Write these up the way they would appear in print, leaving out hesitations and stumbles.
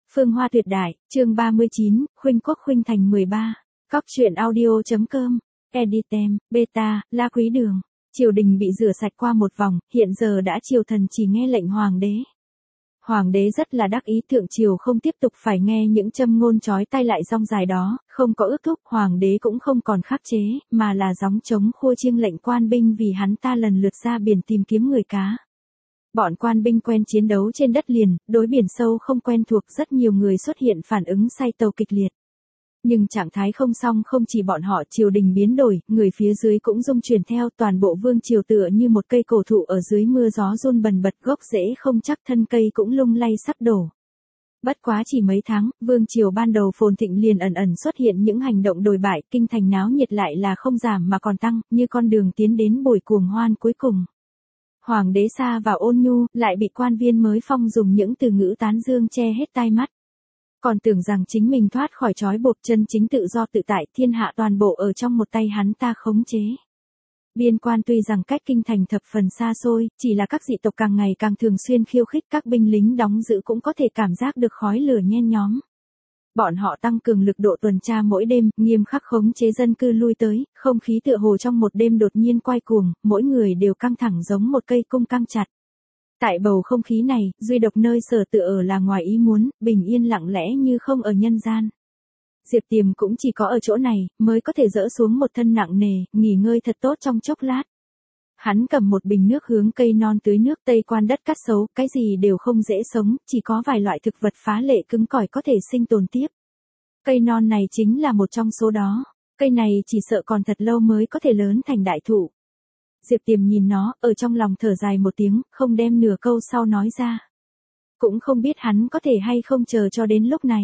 Phương Hoa tuyệt đại, chương 39, Khuynh Quốc Khuynh Thành 13. Cóc truyện audio.com. Editem, Beta, La Quý Đường. Triều đình bị rửa sạch qua một vòng, hiện giờ đã triều thần chỉ nghe lệnh hoàng đế. Hoàng đế rất là đắc ý, thượng triều không tiếp tục phải nghe những châm ngôn chói tai lại rong dài đó, không có ước thúc, hoàng đế cũng không còn khắc chế, mà là gióng trống khua chiêng lệnh quan binh vì hắn ta lần lượt ra biển tìm kiếm người cá. Bọn quan binh quen chiến đấu trên đất liền, đối biển sâu không quen thuộc, rất nhiều người xuất hiện phản ứng say tàu kịch liệt. Nhưng trạng thái không xong, không chỉ bọn họ, triều đình biến đổi, người phía dưới cũng rung chuyển theo, toàn bộ vương triều tựa như một cây cổ thụ ở dưới mưa gió run bần bật, gốc rễ không chắc, thân cây cũng lung lay sắp đổ. Bất quá chỉ mấy tháng, vương triều ban đầu phồn thịnh liền ẩn ẩn xuất hiện những hành động đồi bại, kinh thành náo nhiệt lại là không giảm mà còn tăng, như con đường tiến đến buổi cuồng hoan cuối cùng. Hoàng đế xa vào ôn nhu, lại bị quan viên mới phong dùng những từ ngữ tán dương che hết tai mắt. Còn tưởng rằng chính mình thoát khỏi trói buộc, chân chính tự do tự tại, thiên hạ toàn bộ ở trong một tay hắn ta khống chế. Biên quan tuy rằng cách kinh thành thập phần xa xôi, chỉ là các dị tộc càng ngày càng thường xuyên khiêu khích, các binh lính đóng giữ cũng có thể cảm giác được khói lửa nhen nhóm. Bọn họ tăng cường lực độ tuần tra mỗi đêm, nghiêm khắc khống chế dân cư lui tới, không khí tựa hồ trong một đêm đột nhiên quay cuồng, mỗi người đều căng thẳng giống một cây cung căng chặt. Tại bầu không khí này, duy độc nơi Sở Tự ở là ngoài ý muốn, bình yên lặng lẽ như không ở nhân gian. Diệp Tiềm cũng chỉ có ở chỗ này, mới có thể dỡ xuống một thân nặng nề, nghỉ ngơi thật tốt trong chốc lát. Hắn cầm một bình nước hướng cây non tưới nước, Tây Quan đất cát xấu, cái gì đều không dễ sống, chỉ có vài loại thực vật phá lệ cứng cỏi có thể sinh tồn tiếp. Cây non này chính là một trong số đó, cây này chỉ sợ còn thật lâu mới có thể lớn thành đại thụ. Diệp Tiềm nhìn nó, ở trong lòng thở dài một tiếng, không đem nửa câu sau nói ra. Cũng không biết hắn có thể hay không chờ cho đến lúc này.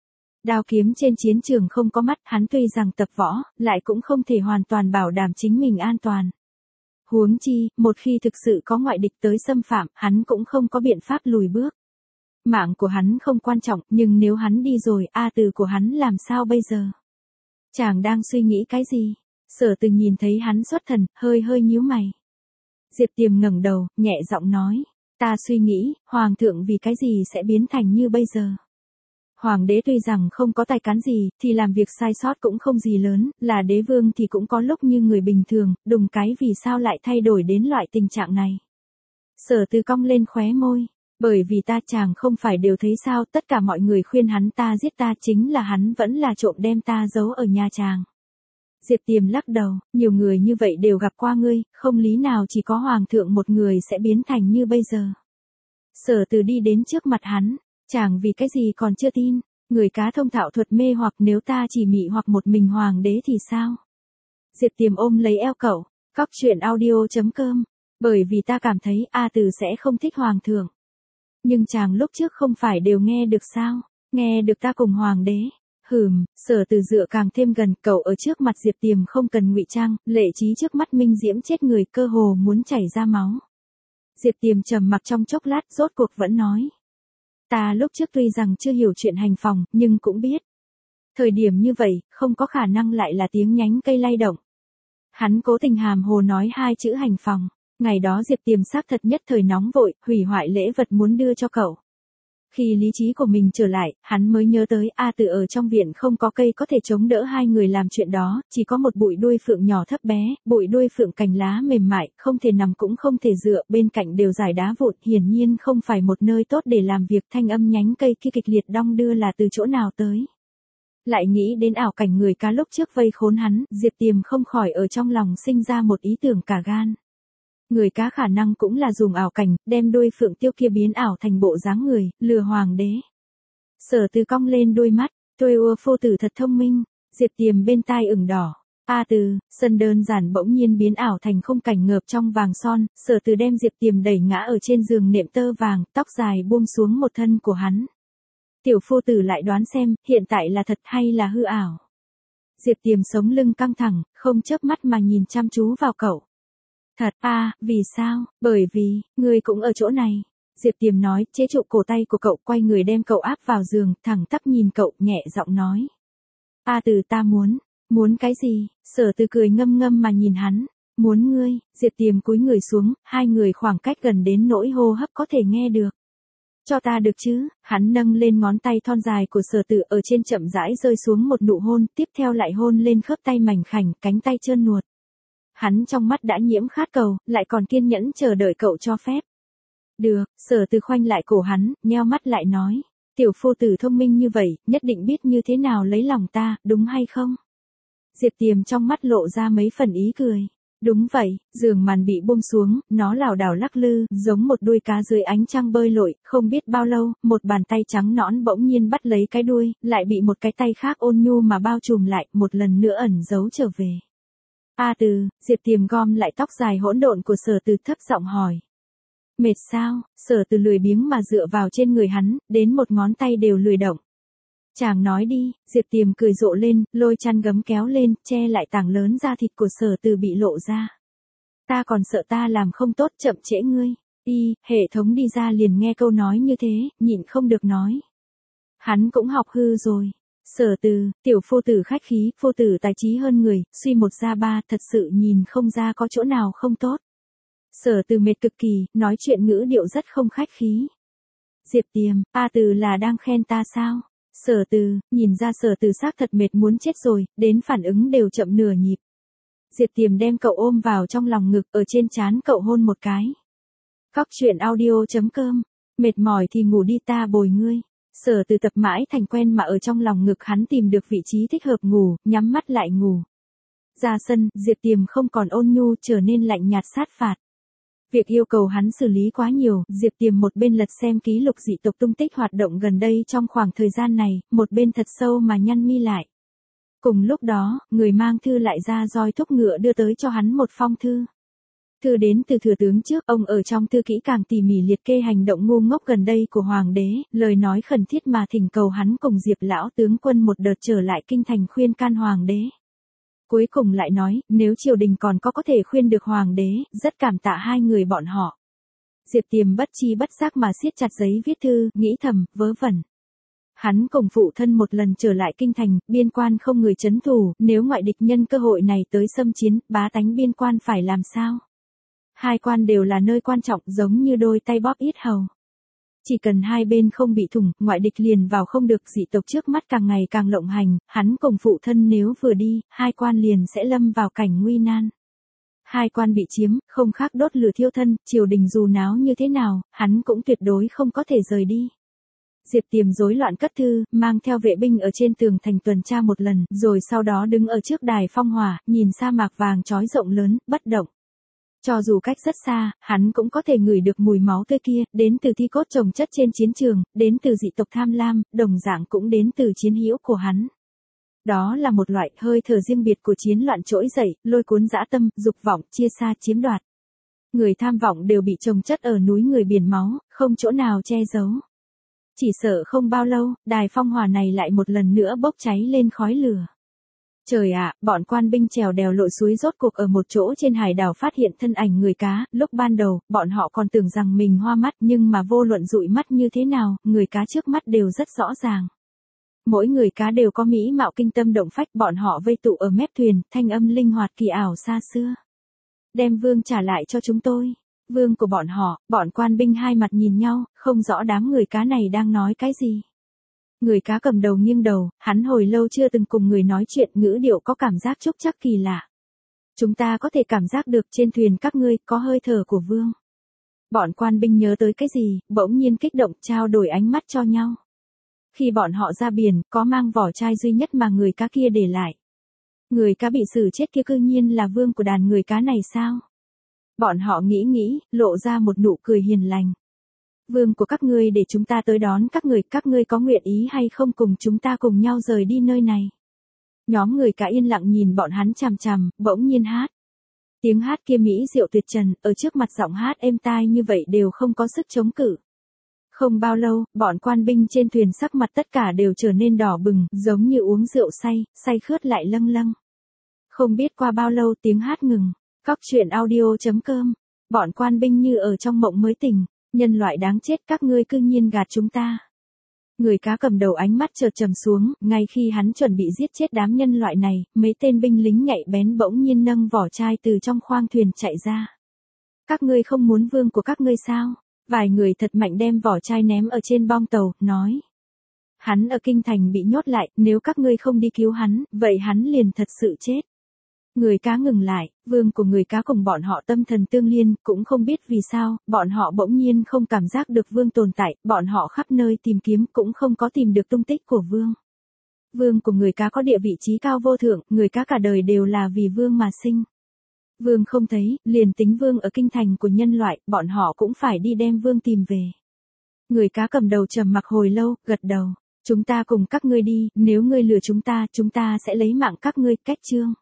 Đao kiếm trên chiến trường không có mắt, hắn tuy rằng tập võ, lại cũng không thể hoàn toàn bảo đảm chính mình an toàn. Huống chi, một khi thực sự có ngoại địch tới xâm phạm, hắn cũng không có biện pháp lùi bước. Mạng của hắn không quan trọng, nhưng nếu hắn đi rồi, Từ của hắn làm sao bây giờ? Chàng đang suy nghĩ cái gì? Sở Từ nhìn thấy hắn xuất thần, hơi nhíu mày. Diệp Tiềm ngẩng đầu, nhẹ giọng nói, ta suy nghĩ, hoàng thượng vì cái gì sẽ biến thành như bây giờ? Hoàng đế tuy rằng không có tài cán gì, thì làm việc sai sót cũng không gì lớn, là đế vương thì cũng có lúc như người bình thường, đùng cái vì sao lại thay đổi đến loại tình trạng này? Sở Từ cong lên khóe môi, bởi vì ta, chàng không phải đều thấy sao, tất cả mọi người khuyên hắn ta giết ta, chính là hắn vẫn là trộm đem ta giấu ở nhà chàng. Diệp Tiềm lắc đầu, nhiều người như vậy đều gặp qua ngươi, không lý nào chỉ có hoàng thượng một người sẽ biến thành như bây giờ. Sở Từ đi đến trước mặt hắn, chàng vì cái gì còn chưa tin, người cá thông thạo thuật mê hoặc, nếu ta chỉ mị hoặc một mình hoàng đế thì sao? Diệp Tiềm ôm lấy eo cậu, cóc truyện audio.com, bởi vì ta cảm thấy Từ sẽ không thích hoàng thượng. Nhưng chàng lúc trước không phải đều nghe được sao, nghe được ta cùng hoàng đế. Sở Từ dựa càng thêm gần, cậu ở trước mặt Diệp Tiềm không cần ngụy trang, lệ trí trước mắt minh diễm chết người, cơ hồ muốn chảy ra máu. Diệp Tiềm trầm mặc trong chốc lát, rốt cuộc vẫn nói. Ta lúc trước tuy rằng chưa hiểu chuyện hành phòng, nhưng cũng biết. Thời điểm như vậy, không có khả năng lại là tiếng nhánh cây lay động. Hắn cố tình hàm hồ nói hai chữ hành phòng. Ngày đó Diệp Tiềm xác thật nhất thời nóng vội, hủy hoại lễ vật muốn đưa cho cậu. Khi lý trí của mình trở lại, hắn mới nhớ tới Từ ở trong viện không có cây có thể chống đỡ hai người làm chuyện đó, chỉ có một bụi đuôi phượng nhỏ thấp bé, bụi đuôi phượng cành lá mềm mại, không thể nằm cũng không thể dựa, bên cạnh đều dải đá vụn, hiển nhiên không phải một nơi tốt để làm việc, thanh âm nhánh cây kia kịch liệt đong đưa là từ chỗ nào tới. Lại nghĩ đến ảo cảnh người cá lúc trước vây khốn hắn, Diệp Tiềm không khỏi ở trong lòng sinh ra một ý tưởng cả gan. Người cá khả năng cũng là dùng ảo cảnh, đem đuôi phượng tiêu kia biến ảo thành bộ dáng người, lừa hoàng đế. Sở Từ cong lên đôi mắt, tôi ưa phu tử thật thông minh. Diệp Tiềm bên tai ửng đỏ. Từ, sân đơn giản bỗng nhiên biến ảo thành khung cảnh ngợp trong vàng son, Sở Từ đem Diệp Tiềm đẩy ngã ở trên giường nệm tơ vàng, tóc dài buông xuống một thân của hắn. Tiểu phu tử lại đoán xem, hiện tại là thật hay là hư ảo. Diệp Tiềm sống lưng căng thẳng, không chớp mắt mà nhìn chăm chú vào cậu. Thật, vì sao? Bởi vì, ngươi cũng ở chỗ này. Diệp Tiềm nói, chế trụ cổ tay của cậu, quay người đem cậu áp vào giường, thẳng tắp nhìn cậu, nhẹ giọng nói. Từ, ta muốn cái gì? Sở Từ cười ngâm ngâm mà nhìn hắn. Muốn ngươi. Diệp Tiềm cúi người xuống, hai người khoảng cách gần đến nỗi hô hấp có thể nghe được. Cho ta được chứ, hắn nâng lên ngón tay thon dài của Sở Tử ở trên chậm rãi rơi xuống một nụ hôn, tiếp theo lại hôn lên khớp tay mảnh khảnh, cánh tay trơn nuột. Hắn trong mắt đã nhiễm khát cầu, lại còn kiên nhẫn chờ đợi cậu cho phép. Được, Sở Tử khoanh lại cổ hắn, nheo mắt lại nói. Tiểu phu tử thông minh như vậy, nhất định biết như thế nào lấy lòng ta, đúng hay không? Diệp Tiềm trong mắt lộ ra mấy phần ý cười. Đúng vậy, giường màn bị buông xuống, nó lảo đảo lắc lư, giống một đuôi cá dưới ánh trăng bơi lội, không biết bao lâu, một bàn tay trắng nõn bỗng nhiên bắt lấy cái đuôi, lại bị một cái tay khác ôn nhu mà bao trùm lại, một lần nữa ẩn giấu trở về. A Từ, Diệp Tiềm gom lại tóc dài hỗn độn của Sở Từ thấp giọng hỏi. Mệt sao? Sở Từ lười biếng mà dựa vào trên người hắn, đến một ngón tay đều lười động. Chàng nói đi, Diệp Tiềm cười rộ lên, lôi chăn gấm kéo lên, che lại tảng lớn da thịt của Sở Từ bị lộ ra. Ta còn sợ ta làm không tốt chậm trễ ngươi. Hệ thống đi ra liền nghe câu nói như thế, nhịn không được nói. Hắn cũng học hư rồi. Sở Từ, tiểu phu tử khách khí, phu tử tài trí hơn người, suy một ra ba, thật sự nhìn không ra có chỗ nào không tốt. Sở Từ mệt cực kỳ, nói chuyện ngữ điệu rất không khách khí. Diệp Tiềm, A Từ là đang khen ta sao? Sở Từ, nhìn ra Sở Từ xác thật mệt muốn chết rồi, đến phản ứng đều chậm nửa nhịp. Diệp Tiềm đem cậu ôm vào trong lòng ngực, ở trên trán cậu hôn một cái. Cóc truyện audio.com, mệt mỏi thì ngủ đi ta bồi ngươi. Sở Từ tập mãi thành quen mà ở trong lòng ngực hắn tìm được vị trí thích hợp ngủ, nhắm mắt lại ngủ. Ra sân, Diệp Tiềm không còn ôn nhu trở nên lạnh nhạt sát phạt. Việc yêu cầu hắn xử lý quá nhiều, Diệp Tiềm một bên lật xem ký lục dị tộc tung tích hoạt động gần đây trong khoảng thời gian này, một bên thật sâu mà nhăn mi lại. Cùng lúc đó, người mang thư lại ra roi thúc ngựa đưa tới cho hắn một phong thư. Thư đến từ thừa tướng trước, ông ở trong thư kỹ càng tỉ mỉ liệt kê hành động ngu ngốc gần đây của hoàng đế, lời nói khẩn thiết mà thỉnh cầu hắn cùng Diệp lão tướng quân một đợt trở lại kinh thành khuyên can hoàng đế. Cuối cùng lại nói, nếu triều đình còn có thể khuyên được hoàng đế, rất cảm tạ hai người bọn họ. Diệp Tiềm bất chi bất giác mà siết chặt giấy viết thư, nghĩ thầm, vớ vẩn. Hắn cùng phụ thân một lần trở lại kinh thành, biên quan không người trấn thủ, nếu ngoại địch nhân cơ hội này tới xâm chiến, bá tánh biên quan phải làm sao? Hai quan đều là nơi quan trọng giống như đôi tay bóp yết hầu. Chỉ cần hai bên không bị thủng, ngoại địch liền vào không được, dị tộc trước mắt càng ngày càng lộng hành, hắn cùng phụ thân nếu vừa đi, hai quan liền sẽ lâm vào cảnh nguy nan. Hai quan bị chiếm, không khác đốt lửa thiêu thân, triều đình dù náo như thế nào, hắn cũng tuyệt đối không có thể rời đi. Diệp Tiềm rối loạn cất thư, mang theo vệ binh ở trên tường thành tuần tra một lần, rồi sau đó đứng ở trước đài phong hỏa, nhìn sa mạc vàng chói rộng lớn, bất động. Cho dù cách rất xa, hắn cũng có thể ngửi được mùi máu tươi kia, đến từ thi cốt chồng chất trên chiến trường, đến từ dị tộc tham lam, đồng dạng cũng đến từ chiến hữu của hắn. Đó là một loại hơi thở riêng biệt của chiến loạn trỗi dậy, lôi cuốn dã tâm, dục vọng, chia xa, chiếm đoạt. Người tham vọng đều bị chồng chất ở núi người biển máu, không chỗ nào che giấu. Chỉ sợ không bao lâu, đài phong hỏa này lại một lần nữa bốc cháy lên khói lửa. Trời ạ, bọn quan binh trèo đèo lội suối rốt cuộc ở một chỗ trên hải đảo phát hiện thân ảnh người cá, lúc ban đầu, bọn họ còn tưởng rằng mình hoa mắt nhưng mà vô luận dụi mắt như thế nào, người cá trước mắt đều rất rõ ràng. Mỗi người cá đều có mỹ mạo kinh tâm động phách, bọn họ vây tụ ở mép thuyền, thanh âm linh hoạt kỳ ảo xa xưa. Đem vương trả lại cho chúng tôi. Vương của bọn quan binh hai mặt nhìn nhau, không rõ đám người cá này đang nói cái gì. Người cá cầm đầu nghiêng đầu, hắn hồi lâu chưa từng cùng người nói chuyện, ngữ điệu có cảm giác trúc trắc kỳ lạ. Chúng ta có thể cảm giác được trên thuyền các ngươi có hơi thở của vương. Bọn quan binh nhớ tới cái gì, bỗng nhiên kích động trao đổi ánh mắt cho nhau. Khi bọn họ ra biển, có mang vỏ chai duy nhất mà người cá kia để lại. Người cá bị xử chết kia cư nhiên là vương của đàn người cá này sao? Bọn họ nghĩ, lộ ra một nụ cười hiền lành. Vương của các ngươi để chúng ta tới đón các ngươi có nguyện ý hay không cùng chúng ta cùng nhau rời đi nơi này? Nhóm người cá yên lặng nhìn bọn hắn chằm chằm, bỗng nhiên hát. Tiếng hát kia mỹ diệu tuyệt trần, ở trước mặt giọng hát êm tai như vậy đều không có sức chống cự. Không bao lâu, bọn quan binh trên thuyền sắc mặt tất cả đều trở nên đỏ bừng, giống như uống rượu say khướt lại lâng lâng. Không biết qua bao lâu tiếng hát ngừng. Cóc truyện audio.com, bọn quan binh như ở trong mộng mới tỉnh, nhân loại đáng chết các ngươi cư nhiên gạt chúng ta. Người cá cầm đầu ánh mắt chợt trầm xuống, ngay khi hắn chuẩn bị giết chết đám nhân loại này, mấy tên binh lính nhạy bén bỗng nhiên nâng vỏ chai từ trong khoang thuyền chạy ra. Các ngươi không muốn vương của các ngươi sao? Vài người thật mạnh đem vỏ chai ném ở trên bong tàu, nói. Hắn ở kinh thành bị nhốt lại, nếu các ngươi không đi cứu hắn, vậy hắn liền thật sự chết. Người cá ngừng lại, vương của người cá cùng bọn họ tâm thần tương liên, cũng không biết vì sao, bọn họ bỗng nhiên không cảm giác được vương tồn tại, bọn họ khắp nơi tìm kiếm cũng không có tìm được tung tích của vương. Vương của người cá có địa vị trí cao vô thượng, người cá cả đời đều là vì vương mà sinh. Vương không thấy, liền tính vương ở kinh thành của nhân loại, bọn họ cũng phải đi đem vương tìm về. Người cá cầm đầu trầm mặc hồi lâu, gật đầu. Chúng ta cùng các ngươi đi, nếu ngươi lừa chúng ta sẽ lấy mạng các ngươi, cách chương.